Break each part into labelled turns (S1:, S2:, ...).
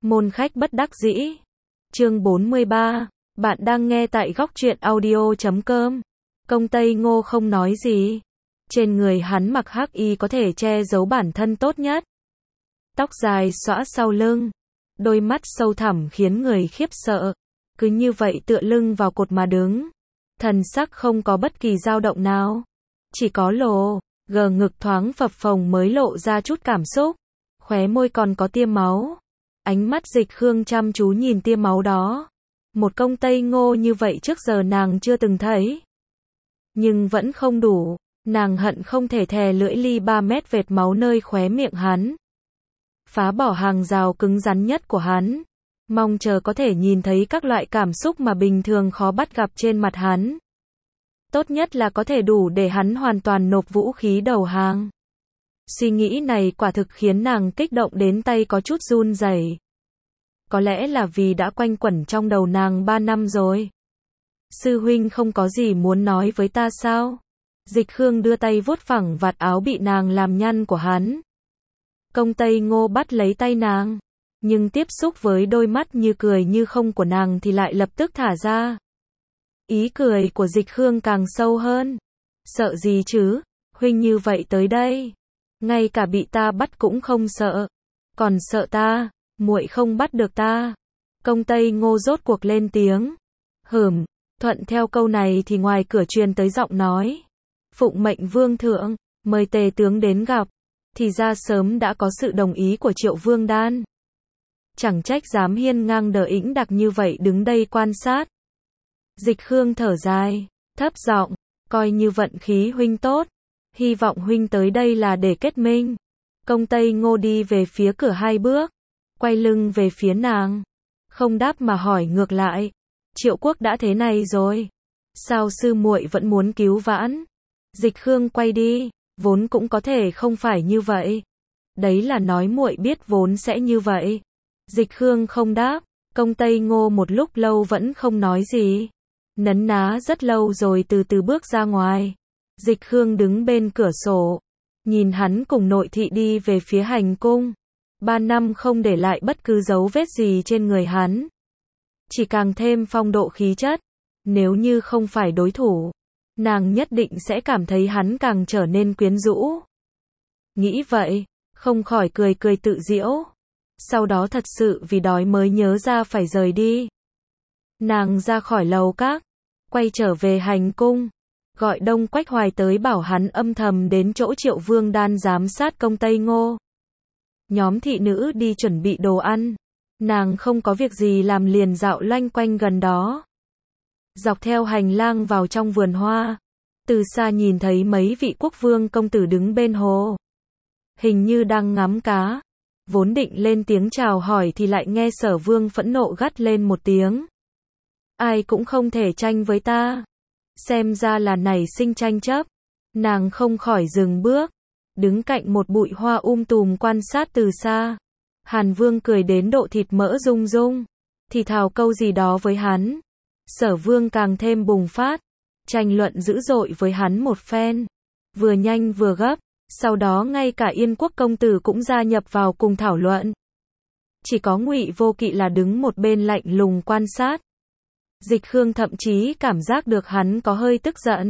S1: Môn khách bất đắc dĩ. Chương 43. Bạn đang nghe tại góc truyện audio.com. Công Tây Ngô không nói gì. Trên người hắn mặc hắc y có thể che giấu bản thân tốt nhất. Tóc dài xõa sau lưng. Đôi mắt sâu thẳm khiến người khiếp sợ. Cứ như vậy tựa lưng vào cột mà đứng. Thần sắc không có bất kỳ dao động nào. Chỉ có gờ ngực thoáng phập phồng mới lộ ra chút cảm xúc. Khóe môi còn có tia máu. Ánh mắt Dịch Khương chăm chú nhìn tia máu đó. Một công Tây Ngô như vậy trước giờ nàng chưa từng thấy. Nhưng vẫn không đủ. Nàng hận không thể thè lưỡi ly 3 mét vệt máu nơi khóe miệng hắn. Phá bỏ hàng rào cứng rắn nhất của hắn. Mong chờ có thể nhìn thấy các loại cảm xúc mà bình thường khó bắt gặp trên mặt hắn. Tốt nhất là có thể đủ để hắn hoàn toàn nộp vũ khí đầu hàng. Suy nghĩ này quả thực khiến nàng kích động đến tay có chút run rẩy. Có lẽ là vì đã quanh quẩn trong đầu nàng 3 năm rồi. Sư huynh không có gì muốn nói với ta sao? Dịch Khương đưa tay vuốt phẳng vạt áo bị nàng làm nhăn của hắn. Công Tây Ngô bắt lấy tay nàng. Nhưng tiếp xúc với đôi mắt như cười như không của nàng thì lại lập tức thả ra. Ý cười của Dịch Khương càng sâu hơn. Sợ gì chứ? Huynh như vậy tới đây. Ngay cả bị ta bắt cũng không sợ. Còn sợ ta, muội không bắt được ta. Công Tây Ngô rốt cuộc lên tiếng. Thuận theo câu này thì ngoài cửa truyền tới giọng nói. Phụng mệnh vương thượng, mời tề tướng đến gặp. Thì ra sớm đã có sự đồng ý của Triệu Vương Đan. Chẳng trách dám hiên ngang đờ ĩnh đặc như vậy đứng đây quan sát. Dịch Khương thở dài, thấp giọng, coi như vận khí huynh tốt. Hy vọng huynh tới đây là để kết minh. Công Tây Ngô đi về phía cửa 2 bước. Quay lưng về phía nàng. Không đáp mà hỏi ngược lại. Triệu quốc đã thế này rồi. Sao sư muội vẫn muốn cứu vãn? Dịch Khương quay đi. Vốn cũng có thể không phải như vậy. Đấy là nói muội biết vốn sẽ như vậy. Dịch Khương không đáp. Công Tây Ngô một lúc lâu vẫn không nói gì. Nấn ná rất lâu rồi từ từ bước ra ngoài. Dịch Khương đứng bên cửa sổ. Nhìn hắn cùng nội thị đi về phía hành cung. 3 năm không để lại bất cứ dấu vết gì trên người hắn. Chỉ càng thêm phong độ khí chất. Nếu như không phải đối thủ, nàng nhất định sẽ cảm thấy hắn càng trở nên quyến rũ. Nghĩ vậy, không khỏi cười cười tự giễu. Sau đó thật sự vì đói mới nhớ ra phải rời đi. Nàng ra khỏi lầu các, quay trở về hành cung. Gọi Đông Quách Hoài tới bảo hắn âm thầm đến chỗ Triệu Vương Đan giám sát công Tây Ngô. Nhóm thị nữ đi chuẩn bị đồ ăn. Nàng không có việc gì làm liền dạo loanh quanh gần đó. Dọc theo hành lang vào trong vườn hoa. Từ xa nhìn thấy mấy vị quốc vương công tử đứng bên hồ. Hình như đang ngắm cá. Vốn định lên tiếng chào hỏi thì lại nghe Sở Vương phẫn nộ gắt lên một tiếng. Ai cũng không thể tranh với ta. Xem ra là nảy sinh tranh chấp. Nàng không khỏi dừng bước. Đứng cạnh một bụi hoa tùm quan sát từ xa. Hàn Vương cười đến độ thịt mỡ rung rung. Thì thào câu gì đó với hắn. Sở Vương càng thêm bùng phát. Tranh luận dữ dội với hắn một phen. Vừa nhanh vừa gấp. Sau đó ngay cả Yên Quốc công tử cũng gia nhập vào cùng thảo luận. Chỉ có Ngụy Vô Kỵ là đứng một bên lạnh lùng quan sát. Dịch Khương thậm chí cảm giác được hắn có hơi tức giận.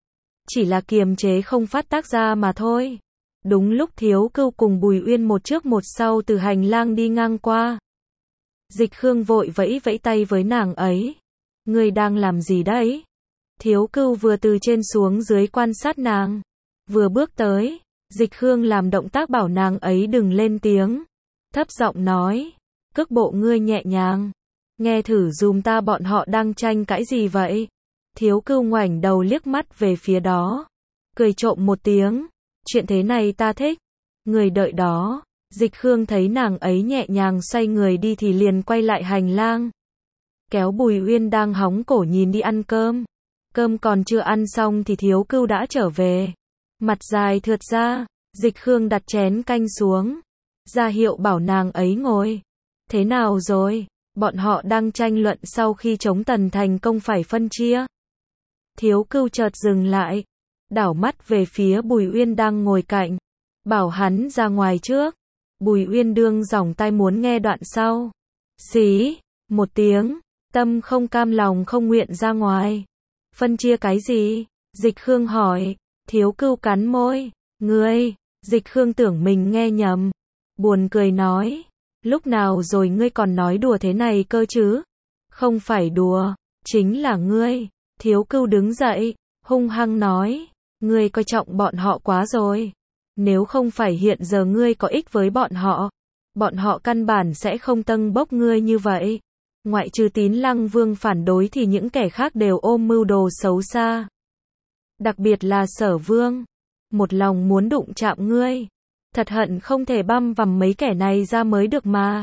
S1: Chỉ là kiềm chế không phát tác ra mà thôi. Đúng lúc Thiếu Cưu cùng Bùi Uyên một trước một sau từ hành lang đi ngang qua. Dịch Khương vội vẫy vẫy tay với nàng ấy. Ngươi đang làm gì đấy? Thiếu Cưu vừa từ trên xuống dưới quan sát nàng. Vừa bước tới, Dịch Khương làm động tác bảo nàng ấy đừng lên tiếng. Thấp giọng nói, cước bộ ngươi nhẹ nhàng. Nghe thử dùm ta bọn họ đang tranh cãi gì vậy? Thiếu Cưu ngoảnh đầu liếc mắt về phía đó. Cười trộm một tiếng. Chuyện thế này ta thích. Người đợi đó. Dịch Khương thấy nàng ấy nhẹ nhàng xoay người đi thì liền quay lại hành lang. Kéo Bùi Uyên đang hóng cổ nhìn đi ăn cơm. Cơm còn chưa ăn xong thì Thiếu Cưu đã trở về. Mặt dài thượt ra. Dịch Khương đặt chén canh xuống. Ra hiệu bảo nàng ấy ngồi. Thế nào rồi? Bọn họ đang tranh luận sau khi chống Tần thành công phải phân chia. Thiếu Cưu chợt dừng lại. Đảo mắt về phía Bùi Uyên đang ngồi cạnh. Bảo hắn ra ngoài trước. Bùi Uyên đương giỏng tai muốn nghe đoạn sau. Xí, một tiếng, tâm không cam lòng không nguyện ra ngoài. Phân chia cái gì? Dịch Khương hỏi. Thiếu Cưu cắn môi. Ngươi, Dịch Khương tưởng mình nghe nhầm. Buồn cười nói. Lúc nào rồi ngươi còn nói đùa thế này cơ chứ? Không phải đùa, chính là ngươi. Thiếu Cưu đứng dậy, hung hăng nói. Ngươi coi trọng bọn họ quá rồi. Nếu không phải hiện giờ ngươi có ích với bọn họ căn bản sẽ không tâng bốc ngươi như vậy. Ngoại trừ Tín Lăng Vương phản đối thì những kẻ khác đều ôm mưu đồ xấu xa. Đặc biệt là Sở Vương. Một lòng muốn đụng chạm ngươi. Thật hận không thể băm vằm mấy kẻ này ra mới được mà.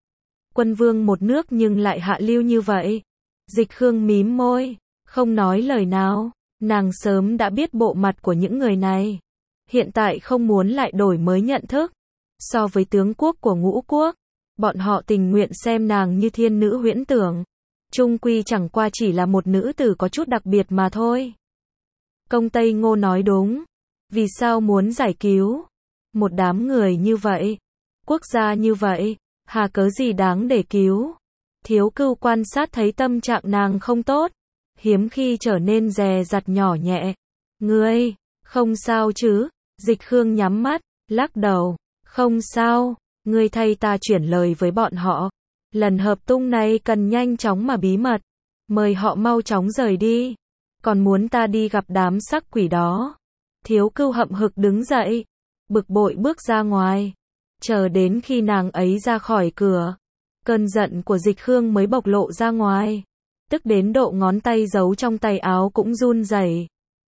S1: Quân vương một nước nhưng lại hạ lưu như vậy. Dịch Khương mím môi, không nói lời nào. Nàng sớm đã biết bộ mặt của những người này. Hiện tại không muốn lại đổi mới nhận thức. So với tướng quốc của Ngũ Quốc, bọn họ tình nguyện xem nàng như thiên nữ huyễn tưởng. Chung quy chẳng qua chỉ là một nữ tử có chút đặc biệt mà thôi. Công Tây Ngô nói đúng. Vì sao muốn giải cứu một đám người như vậy, quốc gia như vậy, hà cớ gì đáng để cứu? Thiếu Cưu quan sát thấy tâm trạng nàng không tốt, hiếm khi trở nên dè dặt nhỏ nhẹ. Ngươi, không sao chứ? Dịch Khương nhắm mắt, lắc đầu. Không sao, ngươi thay ta chuyển lời với bọn họ. Lần hợp tung này cần nhanh chóng mà bí mật. Mời họ mau chóng rời đi. Còn muốn ta đi gặp đám sắc quỷ đó. Thiếu Cưu hậm hực đứng dậy, bực bội bước ra ngoài. Chờ đến khi nàng ấy ra khỏi cửa, cơn giận của Dịch Khương mới bộc lộ ra ngoài. Tức đến độ ngón tay giấu trong tay áo cũng run rẩy.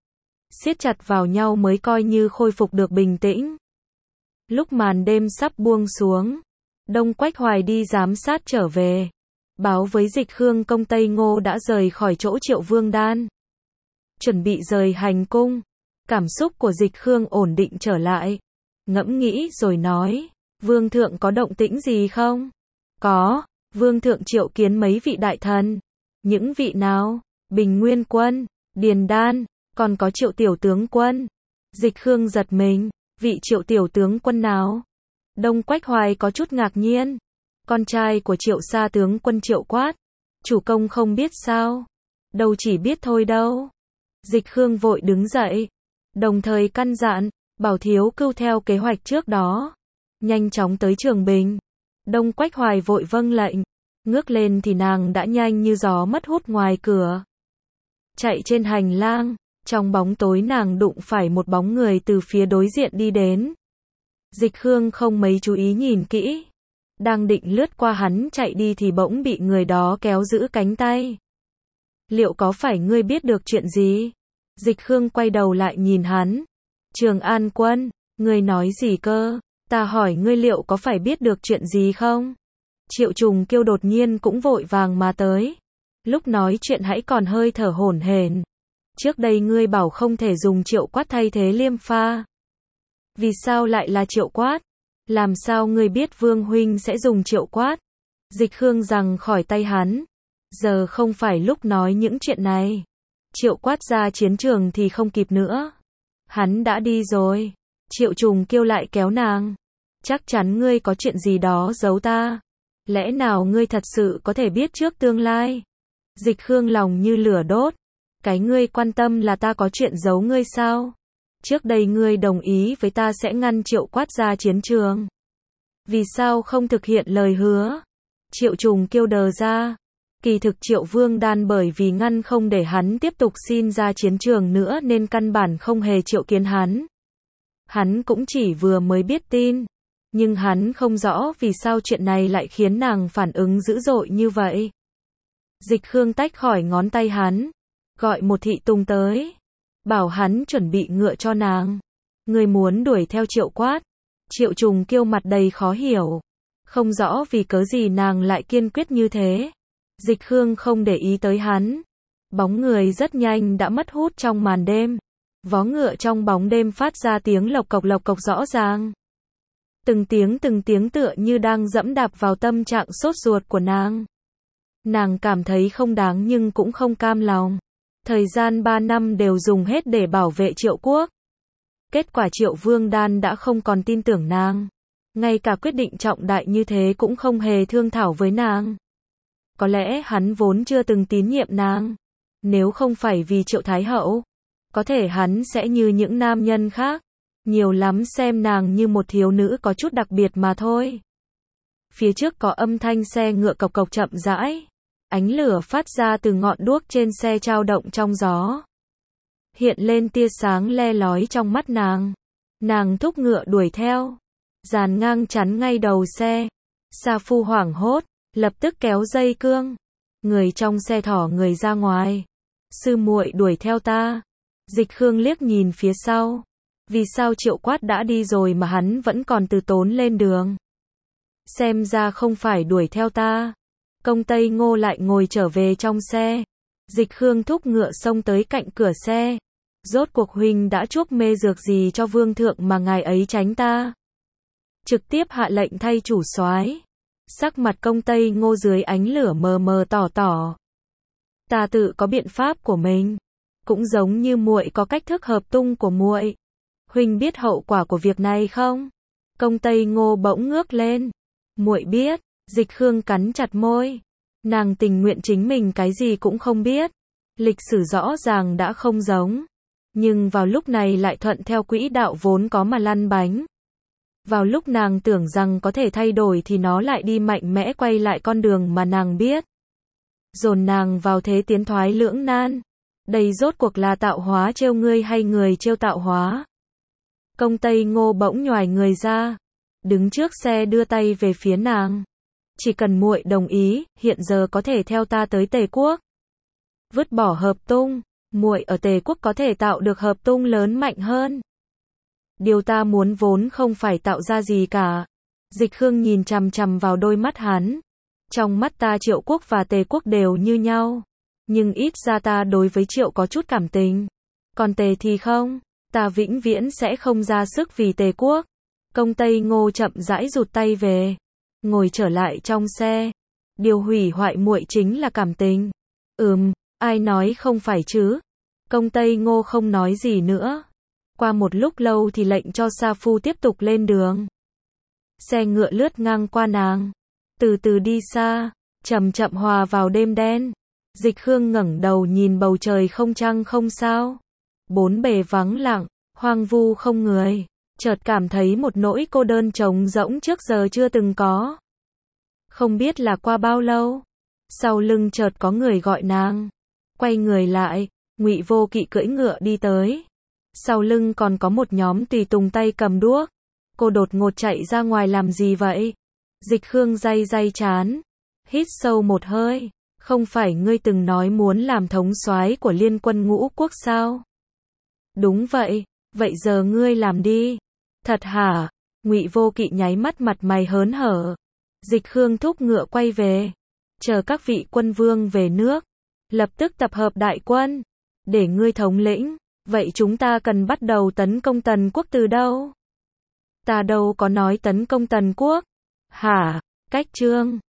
S1: Siết chặt vào nhau mới coi như khôi phục được bình tĩnh. Lúc màn đêm sắp buông xuống, Đông Quách Hoài đi giám sát trở về. Báo với Dịch Khương Công Tây Ngô đã rời khỏi chỗ Triệu Vương Đan. Chuẩn bị rời hành cung. Cảm xúc của Dịch Khương ổn định trở lại. Ngẫm nghĩ rồi nói. Vương thượng có động tĩnh gì không? Có. Vương thượng triệu kiến mấy vị đại thần. Những vị nào? Bình Nguyên Quân, Điền Đan, còn có Triệu tiểu tướng quân. Dịch Khương giật mình. Vị Triệu tiểu tướng quân nào? Đông Quách Hoài có chút ngạc nhiên. Con trai của Triệu Sa tướng quân Triệu Quát. Chủ công không biết sao? Đâu chỉ biết thôi đâu. Dịch Khương vội đứng dậy. Đồng thời căn dặn, bảo Thiếu Cưu theo kế hoạch trước đó. Nhanh chóng tới Trường Bình. Đông Quách Hoài vội vâng lệnh. Ngước lên thì nàng đã nhanh như gió mất hút ngoài cửa. Chạy trên hành lang, trong bóng tối nàng đụng phải một bóng người từ phía đối diện đi đến. Dịch Khương không mấy chú ý nhìn kỹ. Đang định lướt qua hắn chạy đi thì bỗng bị người đó kéo giữ cánh tay. Liệu có phải ngươi biết được chuyện gì? Dịch Khương quay đầu lại nhìn hắn. Trường An Quân, ngươi nói gì cơ? Ta hỏi ngươi liệu có phải biết được chuyện gì không? Triệu Trùng Kiêu đột nhiên cũng vội vàng mà tới. Lúc nói chuyện hãy còn hơi thở hổn hển. Trước đây ngươi bảo không thể dùng Triệu Quát thay thế Liêm Pha. Vì sao lại là Triệu Quát? Làm sao ngươi biết Vương huynh sẽ dùng Triệu Quát? Dịch Khương giằng khỏi tay hắn. Giờ không phải lúc nói những chuyện này. Triệu Quát ra chiến trường thì không kịp nữa. Hắn đã đi rồi. Triệu Trùng Kiêu lại kéo nàng. Chắc chắn ngươi có chuyện gì đó giấu ta. Lẽ nào ngươi thật sự có thể biết trước tương lai? Dịch Khương lòng như lửa đốt. Cái ngươi quan tâm là ta có chuyện giấu ngươi sao? Trước đây ngươi đồng ý với ta sẽ ngăn Triệu Quát ra chiến trường. Vì sao không thực hiện lời hứa? Triệu Trùng Kiêu đờ ra. Kỳ thực Triệu Vương Đan bởi vì ngăn không để hắn tiếp tục xin ra chiến trường nữa nên căn bản không hề triệu kiến hắn. Hắn cũng chỉ vừa mới biết tin. Nhưng hắn không rõ vì sao chuyện này lại khiến nàng phản ứng dữ dội như vậy. Dịch Khương tách khỏi ngón tay hắn. Gọi một thị tùng tới. Bảo hắn chuẩn bị ngựa cho nàng. Người muốn đuổi theo Triệu Quát. Triệu Trùng Kiêu mặt đầy khó hiểu. Không rõ vì cớ gì nàng lại kiên quyết như thế. Dịch Khương không để ý tới hắn. Bóng người rất nhanh đã mất hút trong màn đêm. Vó ngựa trong bóng đêm phát ra tiếng lộc cộc rõ ràng. Từng tiếng tựa như đang dẫm đạp vào tâm trạng sốt ruột của nàng. Nàng cảm thấy không đáng nhưng cũng không cam lòng. Thời gian 3 năm đều dùng hết để bảo vệ Triệu Quốc. Kết quả Triệu Vương Đan đã không còn tin tưởng nàng. ngay cả quyết định trọng đại như thế cũng không hề thương thảo với nàng. Có lẽ hắn vốn chưa từng tín nhiệm nàng. Nếu không phải vì Triệu Thái Hậu, có thể hắn sẽ như những nam nhân khác, nhiều lắm xem nàng như một thiếu nữ có chút đặc biệt mà thôi. Phía trước có âm thanh xe ngựa cộc cộc chậm rãi. Ánh lửa phát ra từ ngọn đuốc trên xe trao động trong gió. Hiện lên tia sáng le lói trong mắt nàng. Nàng thúc ngựa đuổi theo. Dàn ngang chắn ngay đầu xe. Sa Phu hoảng hốt, lập tức kéo dây cương. Người trong xe thỏ người ra ngoài. Sư muội đuổi theo ta. Dịch Khương liếc nhìn phía sau. Vì sao Triệu Quát đã đi rồi mà hắn vẫn còn từ tốn lên đường? Xem ra không phải đuổi theo ta. Công Tây Ngô lại ngồi trở về trong xe. Dịch Khương thúc ngựa xông tới cạnh cửa xe. Rốt cuộc huynh đã chuốc mê dược gì cho vương thượng mà ngài ấy tránh ta? Trực tiếp hạ lệnh thay chủ soái. Sắc mặt Công Tây Ngô dưới ánh lửa mờ mờ tỏ tỏ. Ta tự có biện pháp của mình, cũng giống như muội có cách thức hợp tung của muội. Huynh biết hậu quả của việc này không? Công Tây Ngô bỗng ngước lên. Muội biết. Dịch Khương cắn chặt môi. Nàng tình nguyện chính mình cái gì cũng không biết. Lịch sử rõ ràng đã không giống. Nhưng vào lúc này lại thuận theo quỹ đạo vốn có mà lăn bánh. Vào lúc nàng tưởng rằng có thể thay đổi thì nó lại đi mạnh mẽ quay lại con đường mà nàng biết. Dồn nàng vào thế tiến thoái lưỡng nan. Đây rốt cuộc là tạo hóa trêu ngươi hay người trêu tạo hóa? Công Tây Ngô bỗng nhoài người ra. Đứng trước xe đưa tay về phía nàng. Chỉ cần muội đồng ý, hiện giờ có thể theo ta tới Tề Quốc. Vứt bỏ hợp tung, muội ở Tề Quốc có thể tạo được hợp tung lớn mạnh hơn. Điều ta muốn vốn không phải tạo ra gì cả. Dịch Khương nhìn chằm chằm vào đôi mắt hắn. Trong mắt ta Triệu Quốc và Tề Quốc đều như nhau. Nhưng ít ra ta đối với Triệu có chút cảm tình. Còn Tề thì không, ta vĩnh viễn sẽ không ra sức vì Tề Quốc. Công Tây Ngô chậm rãi rụt tay về. Ngồi trở lại trong xe. Điều hủy hoại muội chính là cảm tình. Ai nói không phải chứ? Công Tây Ngô không nói gì nữa. Qua một lúc lâu thì lệnh cho Sa Phu tiếp tục lên đường. Xe ngựa lướt ngang qua nàng. Từ từ đi xa, chậm chậm hòa vào đêm đen. Dịch Khương ngẩng đầu nhìn bầu trời không trăng không sao. Bốn bề vắng lặng, hoang vu không người. Chợt cảm thấy một nỗi cô đơn trống rỗng trước giờ chưa từng có. Không biết là qua bao lâu. Sau lưng chợt có người gọi nàng. Quay người lại, Ngụy Vô Kỵ cưỡi ngựa đi tới. Sau lưng còn có một nhóm tùy tùng tay cầm đuốc. Cô đột ngột chạy ra ngoài làm gì vậy? Dịch Khương day day trán. Hít sâu một hơi. Không phải ngươi từng nói muốn làm thống soái của Liên Quân Ngũ Quốc sao? Đúng vậy, vậy giờ ngươi làm đi. Thật hả? Ngụy Vô Kỵ nháy mắt mặt mày hớn hở. Dịch Khương thúc ngựa quay về. Chờ các vị quân vương về nước. Lập tức tập hợp đại quân. Để ngươi thống lĩnh. Vậy chúng ta cần bắt đầu tấn công Tần Quốc từ đâu? Ta đâu có nói tấn công Tần Quốc. Hả? Cách chương.